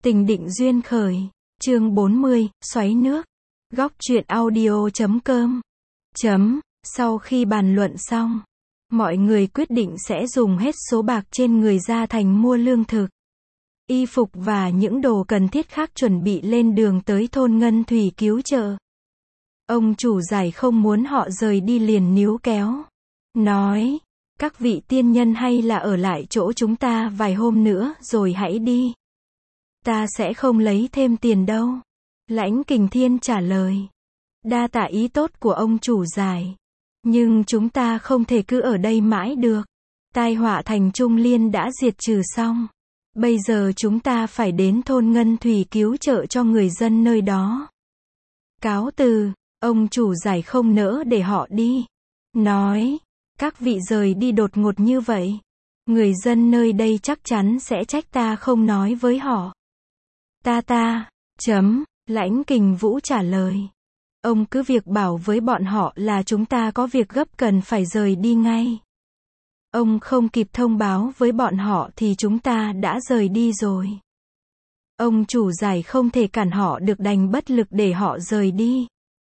Tình định duyên khởi. Chương 40, xoáy nước. Góc truyện audio.com. Sau khi bàn luận xong, mọi người quyết định sẽ dùng hết số bạc trên người ra thành mua lương thực, y phục và những đồ cần thiết khác chuẩn bị lên đường tới thôn Ngân Thủy cứu trợ. Ông chủ giải không muốn họ rời đi liền níu kéo. Nói, các vị tiên nhân hay là ở lại chỗ chúng ta vài hôm nữa rồi hãy đi. Ta sẽ không lấy thêm tiền đâu. Lãnh Kình Thiên trả lời. Đa tạ ý tốt của ông chủ giải. Nhưng chúng ta không thể cứ ở đây mãi được. Tai họa thành Trung Liên đã diệt trừ xong. Bây giờ chúng ta phải đến thôn Ngân Thủy cứu trợ cho người dân nơi đó. Cáo từ, ông chủ giải không nỡ để họ đi. Nói, các vị rời đi đột ngột như vậy. Người dân nơi đây chắc chắn sẽ trách ta không nói với họ. Lãnh Kình Vũ trả lời. Ông cứ việc bảo với bọn họ là chúng ta có việc gấp cần phải rời đi ngay. Ông không kịp thông báo với bọn họ thì chúng ta đã rời đi rồi. Ông chủ giải không thể cản họ được đành bất lực để họ rời đi.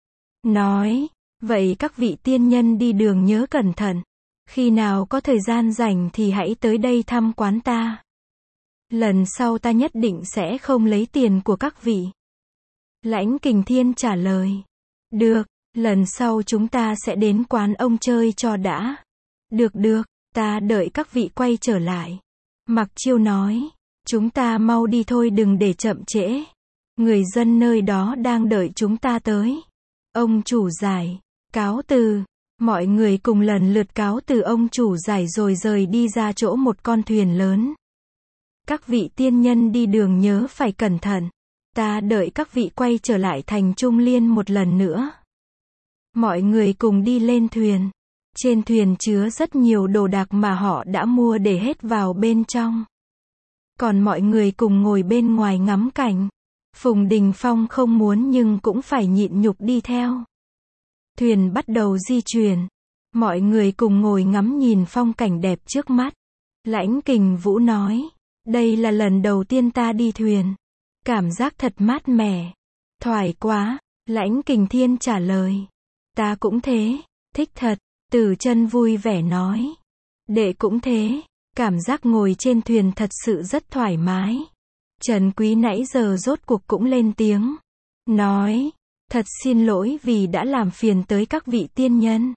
Nói, vậy các vị tiên nhân đi đường nhớ cẩn thận. Khi nào có thời gian rảnh thì hãy tới đây thăm quán ta. Lần sau ta nhất định sẽ không lấy tiền của các vị. Lãnh Kình Thiên trả lời. Được, lần sau chúng ta sẽ đến quán ông chơi cho đã. Được, ta đợi các vị quay trở lại. Mặc Chiêu nói, chúng ta mau đi thôi đừng để chậm trễ. Người dân nơi đó đang đợi chúng ta tới. Ông chủ giải, cáo từ. Mọi người cùng lần lượt cáo từ ông chủ giải rồi rời đi ra chỗ một con thuyền lớn. Các vị tiên nhân đi đường nhớ phải cẩn thận. Ta đợi các vị quay trở lại thành Trung Liên một lần nữa. Mọi người cùng đi lên thuyền. Trên thuyền chứa rất nhiều đồ đạc mà họ đã mua để hết vào bên trong. Còn mọi người cùng ngồi bên ngoài ngắm cảnh. Phùng Đình Phong không muốn nhưng cũng phải nhịn nhục đi theo. Thuyền bắt đầu di chuyển. Mọi người cùng ngồi ngắm nhìn phong cảnh đẹp trước mắt. Lãnh Kình Vũ nói, đây là lần đầu tiên ta đi thuyền. Cảm giác thật mát mẻ. Thoải quá. Lãnh Kình Thiên trả lời. Ta cũng thế. Thích thật. Từ Chân vui vẻ nói. Đệ cũng thế. Cảm giác ngồi trên thuyền thật sự rất thoải mái. Trần Quý nãy giờ rốt cuộc cũng lên tiếng. Nói. Thật xin lỗi vì đã làm phiền tới các vị tiên nhân.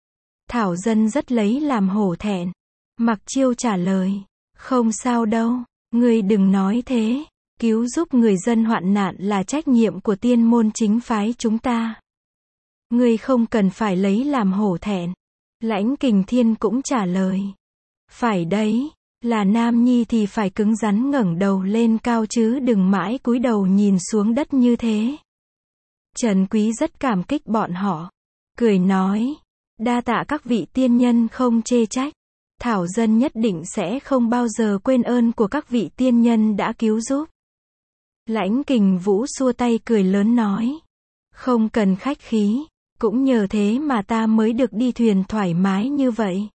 Thảo Dân rất lấy làm hổ thẹn. Mặc Chiêu trả lời. Không sao đâu. Ngươi đừng nói thế. Cứu giúp người dân hoạn nạn là trách nhiệm của tiên môn chính phái chúng ta. Ngươi không cần phải lấy làm hổ thẹn. Lãnh Kình Thiên cũng trả lời. Phải đấy, là nam nhi thì phải cứng rắn ngẩng đầu lên cao chứ đừng mãi cúi đầu nhìn xuống đất như thế. Trần Quý rất cảm kích bọn họ. Cười nói, đa tạ các vị tiên nhân không chê trách. Thảo Dân nhất định sẽ không bao giờ quên ơn của các vị tiên nhân đã cứu giúp. Lãnh Kình Vũ xua tay cười lớn nói. Không cần khách khí. Cũng nhờ thế mà ta mới được đi thuyền thoải mái như vậy.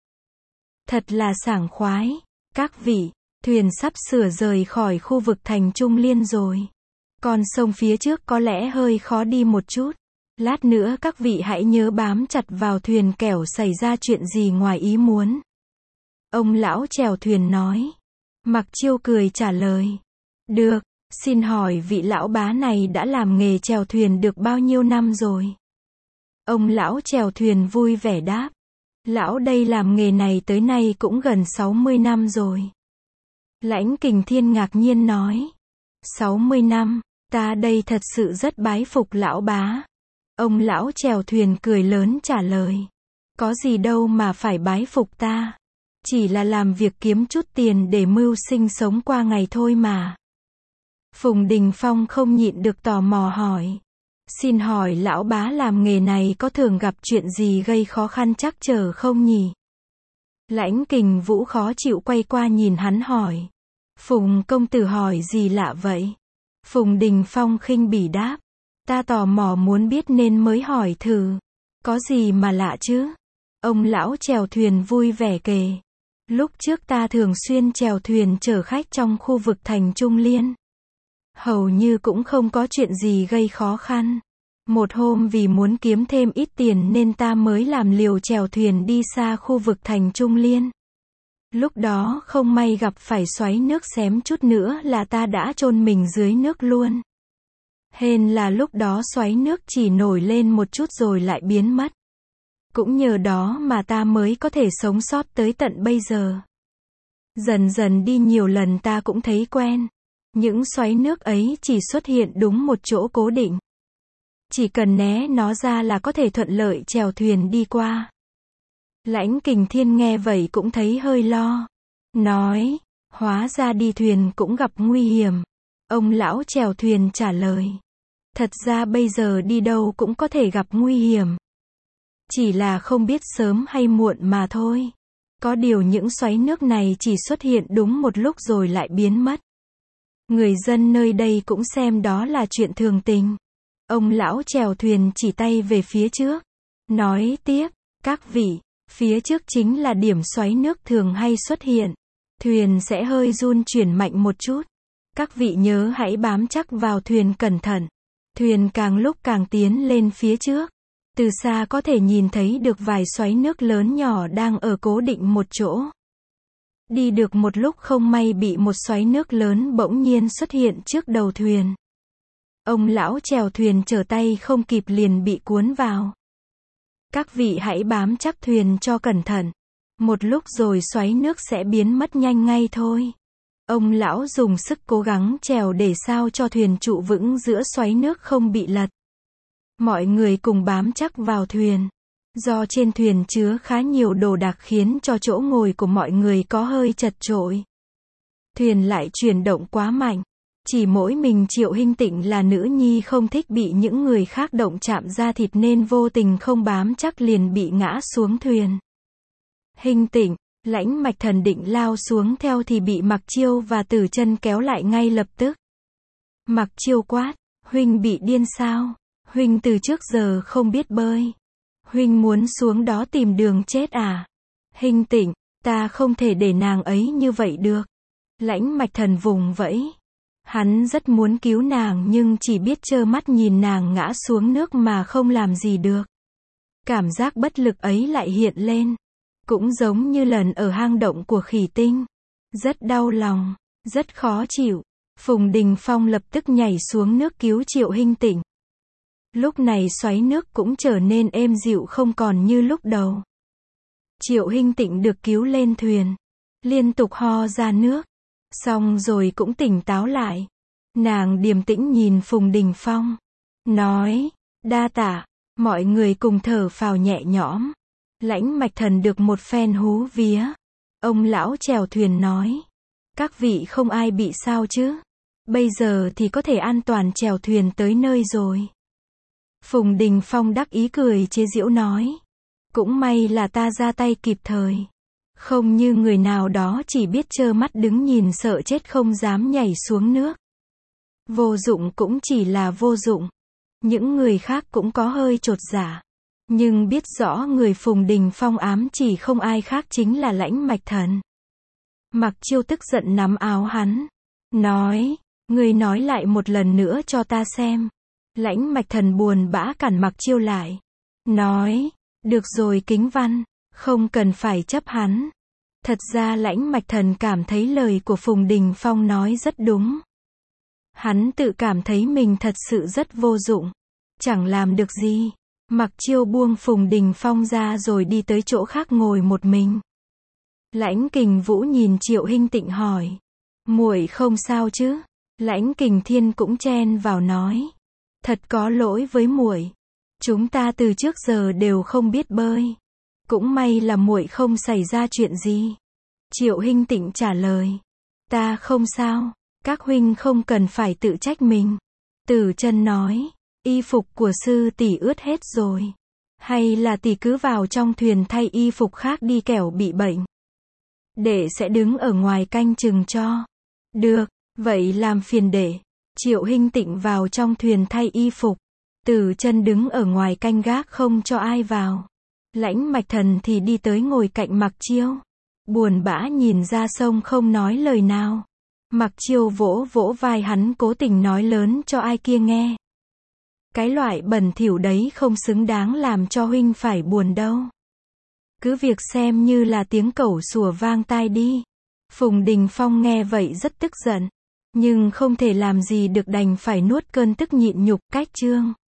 Thật là sảng khoái. Các vị, thuyền sắp sửa rời khỏi khu vực thành Trung Liên rồi. Con sông phía trước có lẽ hơi khó đi một chút. Lát nữa các vị hãy nhớ bám chặt vào thuyền kẻo xảy ra chuyện gì ngoài ý muốn. Ông lão chèo thuyền nói. Mặc Chiêu cười trả lời. Được, xin hỏi vị lão bá này đã làm nghề chèo thuyền được bao nhiêu năm rồi? Ông lão chèo thuyền vui vẻ đáp. Lão đây làm nghề này tới nay cũng gần 60 năm rồi. Lãnh Kình Thiên ngạc nhiên nói. 60 năm, ta đây thật sự rất bái phục lão bá. Ông lão chèo thuyền cười lớn trả lời. Có gì đâu mà phải bái phục ta. Chỉ là làm việc kiếm chút tiền để mưu sinh sống qua ngày thôi mà. Phùng Đình Phong không nhịn được tò mò hỏi. Xin hỏi lão bá làm nghề này có thường gặp chuyện gì gây khó khăn trắc trở không nhỉ? Lãnh Kình Vũ khó chịu quay qua nhìn hắn hỏi. Phùng công tử hỏi gì lạ vậy? Phùng Đình Phong khinh bỉ đáp. Ta tò mò muốn biết nên mới hỏi thử. Có gì mà lạ chứ? Ông lão chèo thuyền vui vẻ kể. Lúc trước ta thường xuyên chèo thuyền chở khách trong khu vực thành Trung Liên. Hầu như cũng không có chuyện gì gây khó khăn. Một hôm vì muốn kiếm thêm ít tiền nên ta mới làm liều chèo thuyền đi xa khu vực thành Trung Liên. Lúc đó không may gặp phải xoáy nước xém chút nữa là ta đã chôn mình dưới nước luôn. Hên là lúc đó xoáy nước chỉ nổi lên một chút rồi lại biến mất. Cũng nhờ đó mà ta mới có thể sống sót tới tận bây giờ. Dần dần đi nhiều lần ta cũng thấy quen. Những xoáy nước ấy chỉ xuất hiện đúng một chỗ cố định. Chỉ cần né nó ra là có thể thuận lợi chèo thuyền đi qua. Lãnh Kình Thiên nghe vậy cũng thấy hơi lo. Nói, hóa ra đi thuyền cũng gặp nguy hiểm. Ông lão chèo thuyền trả lời. Thật ra bây giờ đi đâu cũng có thể gặp nguy hiểm. Chỉ là không biết sớm hay muộn mà thôi. Có điều những xoáy nước này chỉ xuất hiện đúng một lúc rồi lại biến mất. Người dân nơi đây cũng xem đó là chuyện thường tình. Ông lão chèo thuyền chỉ tay về phía trước. Nói tiếp, các vị, phía trước chính là điểm xoáy nước thường hay xuất hiện. Thuyền sẽ hơi run chuyển mạnh một chút. Các vị nhớ hãy bám chắc vào thuyền cẩn thận. Thuyền càng lúc càng tiến lên phía trước. Từ xa có thể nhìn thấy được vài xoáy nước lớn nhỏ đang ở cố định một chỗ. Đi được một lúc không may bị một xoáy nước lớn bỗng nhiên xuất hiện trước đầu thuyền. Ông lão chèo thuyền trở tay không kịp liền bị cuốn vào. Các vị hãy bám chắc thuyền cho cẩn thận. Một lúc rồi xoáy nước sẽ biến mất nhanh ngay thôi. Ông lão dùng sức cố gắng chèo để sao cho thuyền trụ vững giữa xoáy nước không bị lật. Mọi người cùng bám chắc vào thuyền. Do trên thuyền chứa khá nhiều đồ đạc khiến cho chỗ ngồi của mọi người có hơi chật chội. Thuyền lại chuyển động quá mạnh. Chỉ mỗi mình Triệu Hinh Tịnh là nữ nhi không thích bị những người khác động chạm da thịt nên vô tình không bám chắc liền bị ngã xuống thuyền. Hinh Tịnh, Lãnh Mạch Thần định lao xuống theo thì bị Mặc Chiêu và Tử Chân kéo lại ngay lập tức. Mặc Chiêu quát, huynh bị điên sao? Huynh từ trước giờ không biết bơi. Huynh muốn xuống đó tìm đường chết à? Hinh Tịnh, ta không thể để nàng ấy như vậy được. Lãnh Mạch Thần vùng vẫy. Hắn rất muốn cứu nàng nhưng chỉ biết trơ mắt nhìn nàng ngã xuống nước mà không làm gì được. Cảm giác bất lực ấy lại hiện lên. Cũng giống như lần ở hang động của Khỉ Tinh. Rất đau lòng, rất khó chịu. Phùng Đình Phong lập tức nhảy xuống nước cứu Triệu Hinh Tịnh. Lúc này xoáy nước cũng trở nên êm dịu không còn như lúc đầu. Triệu Hinh Tịnh được cứu lên thuyền. Liên tục ho ra nước. Xong rồi cũng tỉnh táo lại. Nàng điềm tĩnh nhìn Phùng Đình Phong. Nói, đa tạ. Mọi người cùng thở phào nhẹ nhõm. Lãnh Mạch Thần được một phen hú vía. Ông lão chèo thuyền nói. Các vị không ai bị sao chứ? Bây giờ thì có thể an toàn chèo thuyền tới nơi rồi. Phùng Đình Phong đắc ý cười chế giễu nói. Cũng may là ta ra tay kịp thời. Không như người nào đó chỉ biết trơ mắt đứng nhìn sợ chết không dám nhảy xuống nước. Vô dụng cũng chỉ là vô dụng. Những người khác cũng có hơi chột dạ. Nhưng biết rõ người Phùng Đình Phong ám chỉ không ai khác chính là Lãnh Mạch Thần. Mặc Chiêu tức giận nắm áo hắn. Nói, ngươi nói lại một lần nữa cho ta xem. Lãnh Mạch Thần buồn bã cản Mặc Chiêu lại. Nói, được rồi Kính Văn, không cần phải chấp hắn. Thật ra Lãnh Mạch Thần cảm thấy lời của Phùng Đình Phong nói rất đúng. Hắn tự cảm thấy mình thật sự rất vô dụng. Chẳng làm được gì. Mặc Chiêu buông Phùng Đình Phong ra rồi đi tới chỗ khác ngồi một mình. Lãnh Kình Vũ nhìn Triệu Hinh Tịnh hỏi. Muội không sao chứ? Lãnh Kình Thiên cũng chen vào nói. Thật có lỗi với muội. Chúng ta từ trước giờ đều không biết bơi. Cũng may là muội không xảy ra chuyện gì. Triệu Hinh Tịnh trả lời. Ta không sao. Các huynh không cần phải tự trách mình. Tử Chân nói. Y phục của sư tỷ ướt hết rồi. Hay là tỷ cứ vào trong thuyền thay y phục khác đi kẻo bị bệnh. Đệ sẽ đứng ở ngoài canh chừng cho. Được, vậy làm phiền đệ. Triệu Hinh Tịnh vào trong thuyền thay y phục. Tử Chân đứng ở ngoài canh gác không cho ai vào. Lãnh Mạch Thần thì đi tới ngồi cạnh Mặc Chiêu. Buồn bã nhìn ra sông không nói lời nào. Mặc Chiêu vỗ vỗ vai hắn cố tình nói lớn cho ai kia nghe. Cái loại bẩn thỉu đấy không xứng đáng làm cho huynh phải buồn đâu. Cứ việc xem như là tiếng cẩu sủa vang tai đi. Phùng Đình Phong nghe vậy rất tức giận. Nhưng không thể làm gì được đành phải nuốt cơn tức nhịn nhục, cách chương.